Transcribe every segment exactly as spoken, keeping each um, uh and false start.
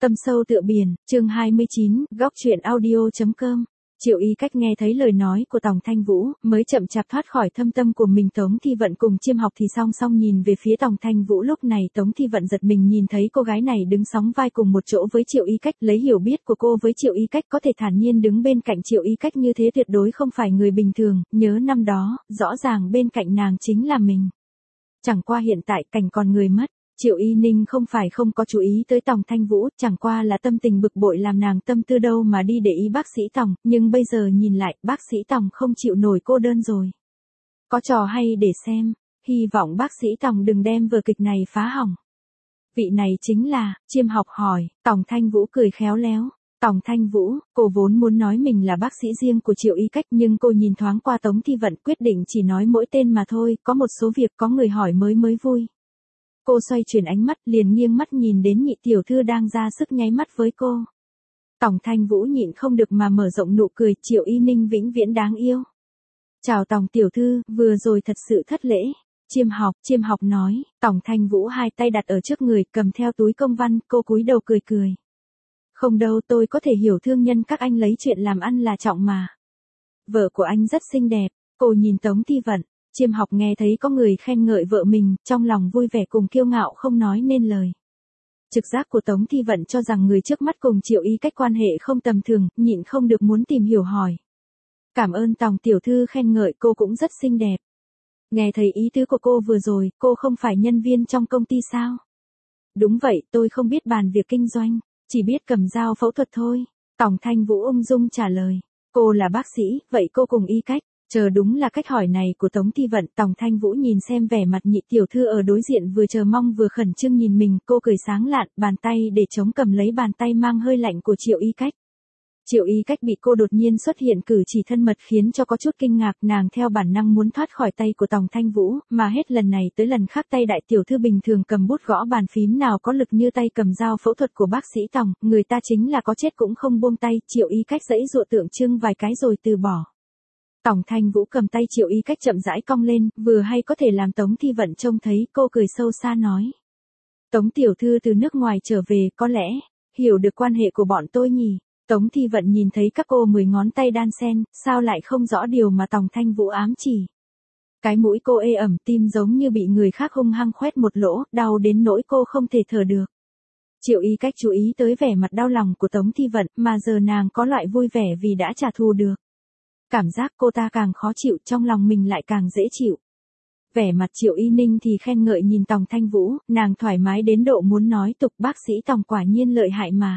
Tâm sâu tựa biển, chương hai mươi chín, góc truyện audio.com. Triệu Y Cách nghe thấy lời nói của Tòng Thanh Vũ, mới chậm chạp thoát khỏi thâm tâm của mình. Tống Thi Vận cùng Chiêm Học thì song song nhìn về phía Tòng Thanh Vũ. Lúc này Tống Thi Vận giật mình nhìn thấy cô gái này đứng sóng vai cùng một chỗ với Triệu Y Cách. Lấy hiểu biết của cô với Triệu Y Cách, có thể thản nhiên đứng bên cạnh Triệu Y Cách như thế tuyệt đối không phải người bình thường. Nhớ năm đó, rõ ràng bên cạnh nàng chính là mình. Chẳng qua hiện tại cảnh còn người mất. Triệu Y Ninh không phải không có chú ý tới Tòng Thanh Vũ, chẳng qua là tâm tình bực bội làm nàng tâm tư đâu mà đi để ý bác sĩ Tòng, nhưng bây giờ nhìn lại, bác sĩ Tòng không chịu nổi cô đơn rồi. Có trò hay để xem, hy vọng bác sĩ Tòng đừng đem vở kịch này phá hỏng. Vị này chính là, Chiêm Học hỏi. Tòng Thanh Vũ cười khéo léo. Tòng Thanh Vũ, cô vốn muốn nói mình là bác sĩ riêng của Triệu Y Cách, nhưng cô nhìn thoáng qua Tống Thi Vận, quyết định chỉ nói mỗi tên mà thôi, có một số việc có người hỏi mới mới vui. Cô xoay chuyển ánh mắt, liền nghiêng mắt nhìn đến nhị tiểu thư đang ra sức nháy mắt với cô. Tòng Thanh Vũ nhịn không được mà mở rộng nụ cười. Triệu Y Ninh vĩnh viễn đáng yêu. Chào Tòng tiểu thư, vừa rồi thật sự thất lễ. Chiêm Học, Chiêm Học nói. Tòng Thanh Vũ hai tay đặt ở trước người, cầm theo túi công văn, cô cúi đầu cười cười. Không đâu, tôi có thể hiểu thương nhân các anh lấy chuyện làm ăn là trọng mà. Vợ của anh rất xinh đẹp. Cô nhìn Tống Thi Vận. Chiêm Học nghe thấy có người khen ngợi vợ mình, trong lòng vui vẻ cùng kiêu ngạo không nói nên lời. Trực giác của Tống Thi Vận cho rằng người trước mắt cùng Triệu Y Cách quan hệ không tầm thường, nhịn không được muốn tìm hiểu hỏi. Cảm ơn Tòng tiểu thư khen ngợi, cô cũng rất xinh đẹp. Nghe thấy ý tứ của cô vừa rồi, cô không phải nhân viên trong công ty sao? Đúng vậy, tôi không biết bàn việc kinh doanh, chỉ biết cầm dao phẫu thuật thôi. Tòng Thanh Vũ ung dung trả lời. Cô là bác sĩ, vậy cô cùng Y Cách? Chờ đúng là cách hỏi này của Tống Thi Vận. Tòng Thanh Vũ nhìn xem vẻ mặt nhị tiểu thư ở đối diện, vừa chờ mong vừa khẩn trương nhìn mình, cô cười sáng lạn, bàn tay để chống cầm lấy bàn tay mang hơi lạnh của Triệu Y Cách. Triệu Y Cách bị cô đột nhiên xuất hiện cử chỉ thân mật khiến cho có chút kinh ngạc, nàng theo bản năng muốn thoát khỏi tay của Tòng Thanh Vũ, mà hết lần này tới lần khác tay đại tiểu thư bình thường cầm bút gõ bàn phím nào có lực như tay cầm dao phẫu thuật của bác sĩ Tòng, người ta chính là có chết cũng không buông tay. Triệu Y Cách giãy giụa tượng trưng vài cái rồi từ bỏ. Tòng Thanh Vũ cầm tay Triệu Y Cách chậm rãi cong lên, vừa hay có thể làm Tống Thi Vận trông thấy, cô cười sâu xa nói. Tống tiểu thư từ nước ngoài trở về, có lẽ, hiểu được quan hệ của bọn tôi nhỉ? Tống Thi Vận nhìn thấy các cô mười ngón tay đan xen, sao lại không rõ điều mà Tòng Thanh Vũ ám chỉ. Cái mũi cô ê ẩm, tim giống như bị người khác hung hăng khoét một lỗ, đau đến nỗi cô không thể thở được. Triệu Y Cách chú ý tới vẻ mặt đau lòng của Tống Thi Vận, mà giờ nàng có loại vui vẻ vì đã trả thù được. Cảm giác cô ta càng khó chịu, trong lòng mình lại càng dễ chịu. Vẻ mặt Triệu Y Ninh thì khen ngợi nhìn Tòng Thanh Vũ, nàng thoải mái đến độ muốn nói tục, bác sĩ Tòng quả nhiên lợi hại mà.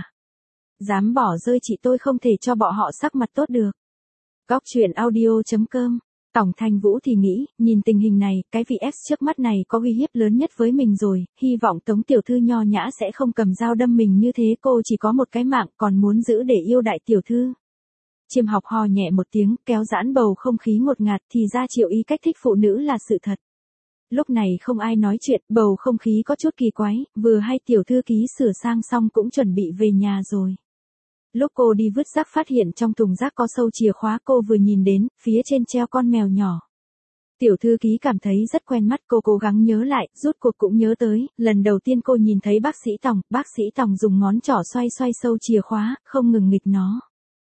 Dám bỏ rơi chị tôi không thể cho bọn họ sắc mặt tốt được. Góc truyện audio.com. Tòng Thanh Vũ thì nghĩ, nhìn tình hình này, cái vị ex trước mắt này có uy hiếp lớn nhất với mình rồi, hy vọng Tống tiểu thư nho nhã sẽ không cầm dao đâm mình như thế, cô chỉ có một cái mạng, còn muốn giữ để yêu đại tiểu thư. Chiêm Học ho nhẹ một tiếng, kéo giãn bầu không khí ngột ngạt, thì ra Triệu Y Cách thích phụ nữ là sự thật. Lúc này không ai nói chuyện, bầu không khí có chút kỳ quái, vừa hay tiểu thư ký sửa sang xong cũng chuẩn bị về nhà rồi. Lúc cô đi vứt rác phát hiện trong thùng rác có sâu chìa khóa, cô vừa nhìn đến, phía trên treo con mèo nhỏ. Tiểu thư ký cảm thấy rất quen mắt, cô cố gắng nhớ lại, rút cuộc cũng nhớ tới, lần đầu tiên cô nhìn thấy bác sĩ Tòng, bác sĩ Tòng dùng ngón trỏ xoay xoay sâu chìa khóa, không ngừng nghịch nó.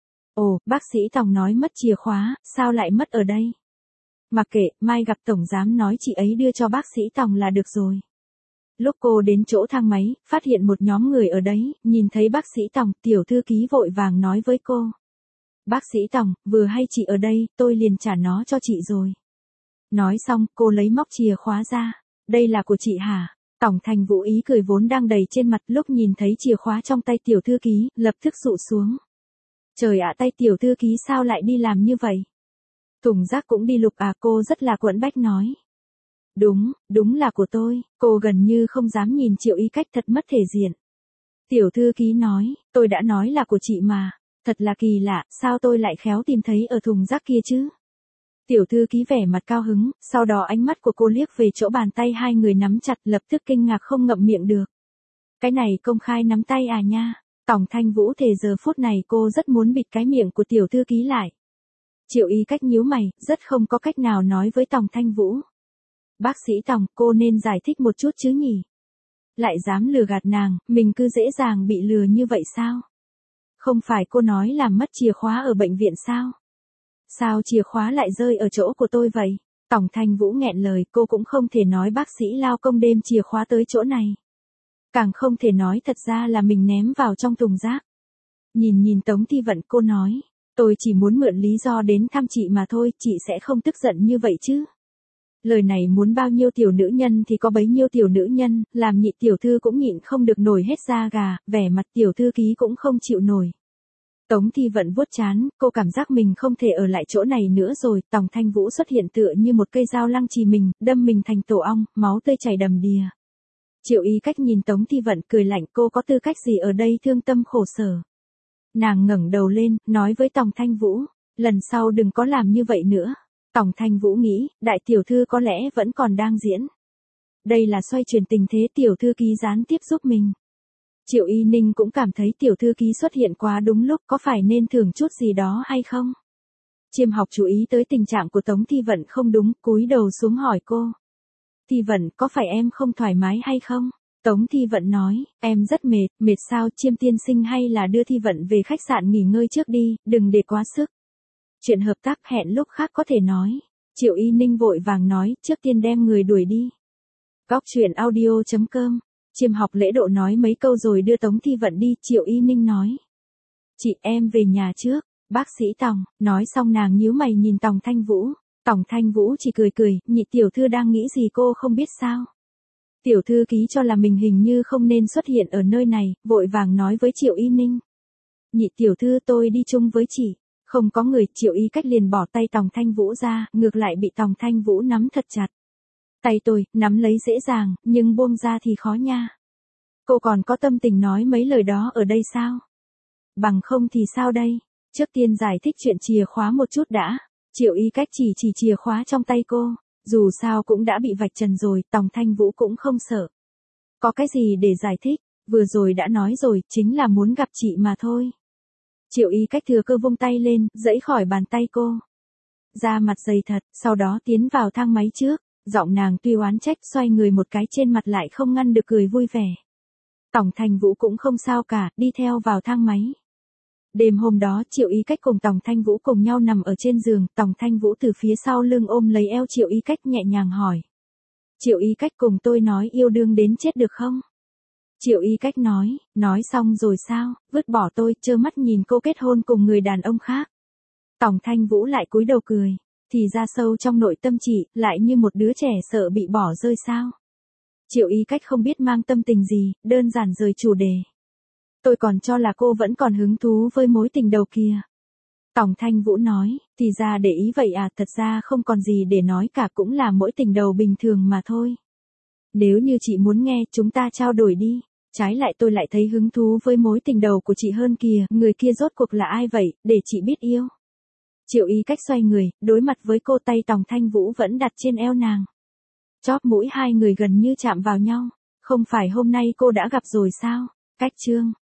Ồ, bác sĩ Tòng nói mất chìa khóa, sao lại mất ở đây? Mặc kệ, mai gặp tổng giám nói chị ấy đưa cho bác sĩ Tòng là được rồi. Lúc cô đến chỗ thang máy, phát hiện một nhóm người ở đấy, nhìn thấy bác sĩ Tòng, tiểu thư ký vội vàng nói với cô. Bác sĩ Tòng, vừa hay chị ở đây, tôi liền trả nó cho chị rồi. Nói xong, cô lấy móc chìa khóa ra. Đây là của chị hả? Tòng Thanh Vũ ý cười vốn đang đầy trên mặt, lúc nhìn thấy chìa khóa trong tay tiểu thư ký, lập tức dụ xuống. Trời ạ, tay tiểu thư ký sao lại đi làm như vậy? Thùng rác cũng đi lục à? Cô rất là quẫn bách nói. Đúng, đúng là của tôi. Cô gần như không dám nhìn Triệu Y Cách, thật mất thể diện. Tiểu thư ký nói, tôi đã nói là của chị mà. Thật là kỳ lạ, sao tôi lại khéo tìm thấy ở thùng rác kia chứ? Tiểu thư ký vẻ mặt cao hứng, sau đó ánh mắt của cô liếc về chỗ bàn tay hai người nắm chặt, lập tức kinh ngạc không ngậm miệng được. Cái này công khai nắm tay à nha? Tòng Thanh Vũ thề giờ phút này cô rất muốn bịt cái miệng của tiểu thư ký lại. Triệu Y Cách nhíu mày, rất không có cách nào nói với Tòng Thanh Vũ. Bác sĩ Tòng, cô nên giải thích một chút chứ nhỉ? Lại dám lừa gạt nàng, mình cứ dễ dàng bị lừa như vậy sao? Không phải cô nói làm mất chìa khóa ở bệnh viện sao? Sao chìa khóa lại rơi ở chỗ của tôi vậy? Tòng Thanh Vũ nghẹn lời, cô cũng không thể nói bác sĩ lao công đêm chìa khóa tới chỗ này. Càng không thể nói thật ra là mình ném vào trong thùng rác. Nhìn nhìn Tống Thi Vận, cô nói, tôi chỉ muốn mượn lý do đến thăm chị mà thôi, chị sẽ không tức giận như vậy chứ. Lời này muốn bao nhiêu tiểu nữ nhân thì có bấy nhiêu tiểu nữ nhân, làm nhị tiểu thư cũng nhịn không được nổi hết da gà, vẻ mặt tiểu thư ký cũng không chịu nổi. Tống Thi Vận vuốt trán, cô cảm giác mình không thể ở lại chỗ này nữa rồi. Tòng Thanh Vũ xuất hiện tựa như một cây dao lăng trì mình, đâm mình thành tổ ong, máu tươi chảy đầm đìa. Triệu Ý Cách nhìn Tống Thi Vận cười lạnh, cô có tư cách gì ở đây thương tâm khổ sở. Nàng ngẩng đầu lên, nói với Tòng Thanh Vũ, lần sau đừng có làm như vậy nữa. Tòng Thanh Vũ nghĩ, đại tiểu thư có lẽ vẫn còn đang diễn. Đây là xoay chuyển tình thế, tiểu thư ký gián tiếp giúp mình. Triệu Y Ninh cũng cảm thấy tiểu thư ký xuất hiện quá đúng lúc, có phải nên thưởng chút gì đó hay không? Chiêm Học chú ý tới tình trạng của Tống Thi Vận không đúng, cúi đầu xuống hỏi cô. Thi Vận, có phải em không thoải mái hay không? Tống Thi Vận nói, em rất mệt. Mệt sao? Chiêm tiên sinh hay là đưa Thi Vận về khách sạn nghỉ ngơi trước đi, đừng để quá sức. Chuyện hợp tác hẹn lúc khác có thể nói. Triệu Y Ninh vội vàng nói, trước tiên đem người đuổi đi. Góc truyện audio chấm com. Chiêm Học lễ độ nói mấy câu rồi đưa Tống Thi Vận đi. Triệu Y Ninh nói, chị em về nhà trước. Bác sĩ Tòng. Nói xong nàng nhíu mày nhìn Tòng Thanh Vũ. Tòng Thanh Vũ chỉ cười cười, nhị tiểu thư đang nghĩ gì cô không biết sao? Tiểu thư ký cho là mình hình như không nên xuất hiện ở nơi này, vội vàng nói với Triệu Y Ninh. Nhị tiểu thư, tôi đi chung với chị. Không có người. Triệu Y Cách liền bỏ tay Tòng Thanh Vũ ra, ngược lại bị Tòng Thanh Vũ nắm thật chặt. Tay tôi, nắm lấy dễ dàng, nhưng buông ra thì khó nha. Cô còn có tâm tình nói mấy lời đó ở đây sao? Bằng không thì sao đây? Trước tiên giải thích chuyện chìa khóa một chút đã. Triệu Y Cách chỉ chỉ chìa khóa trong tay cô. Dù sao cũng đã bị vạch trần rồi, Tòng Thanh Vũ cũng không sợ. Có cái gì để giải thích, vừa rồi đã nói rồi, chính là muốn gặp chị mà thôi. Triệu Y Cách thừa cơ vung tay lên, giãy khỏi bàn tay cô. Da mặt dày thật, sau đó tiến vào thang máy trước. Giọng nàng tuy oán trách, xoay người một cái trên mặt lại không ngăn được cười vui vẻ. Tòng Thanh Vũ cũng không sao cả, đi theo vào thang máy. Đêm hôm đó, Triệu Y Cách cùng Tòng Thanh Vũ cùng nhau nằm ở trên giường, Tòng Thanh Vũ từ phía sau lưng ôm lấy eo Triệu Y Cách nhẹ nhàng hỏi. Triệu Y Cách, cùng tôi nói yêu đương đến chết được không? Triệu Y Cách nói, nói xong rồi sao, vứt bỏ tôi, trơ mắt nhìn cô kết hôn cùng người đàn ông khác. Tòng Thanh Vũ lại cúi đầu cười, thì ra sâu trong nội tâm chị, lại như một đứa trẻ sợ bị bỏ rơi sao? Triệu Y Cách không biết mang tâm tình gì, đơn giản rời chủ đề. Tôi còn cho là cô vẫn còn hứng thú với mối tình đầu kia. Tòng Thanh Vũ nói, thì ra để ý vậy à, thật ra không còn gì để nói cả, cũng là mỗi tình đầu bình thường mà thôi. Nếu như chị muốn nghe, chúng ta trao đổi đi. Trái lại tôi lại thấy hứng thú với mối tình đầu của chị hơn kìa, người kia rốt cuộc là ai vậy, để chị biết yêu. Triệu Y Cách xoay người, đối mặt với cô, tay Tòng Thanh Vũ vẫn đặt trên eo nàng. Chóp mũi hai người gần như chạm vào nhau. Không phải hôm nay cô đã gặp rồi sao? Cách chương.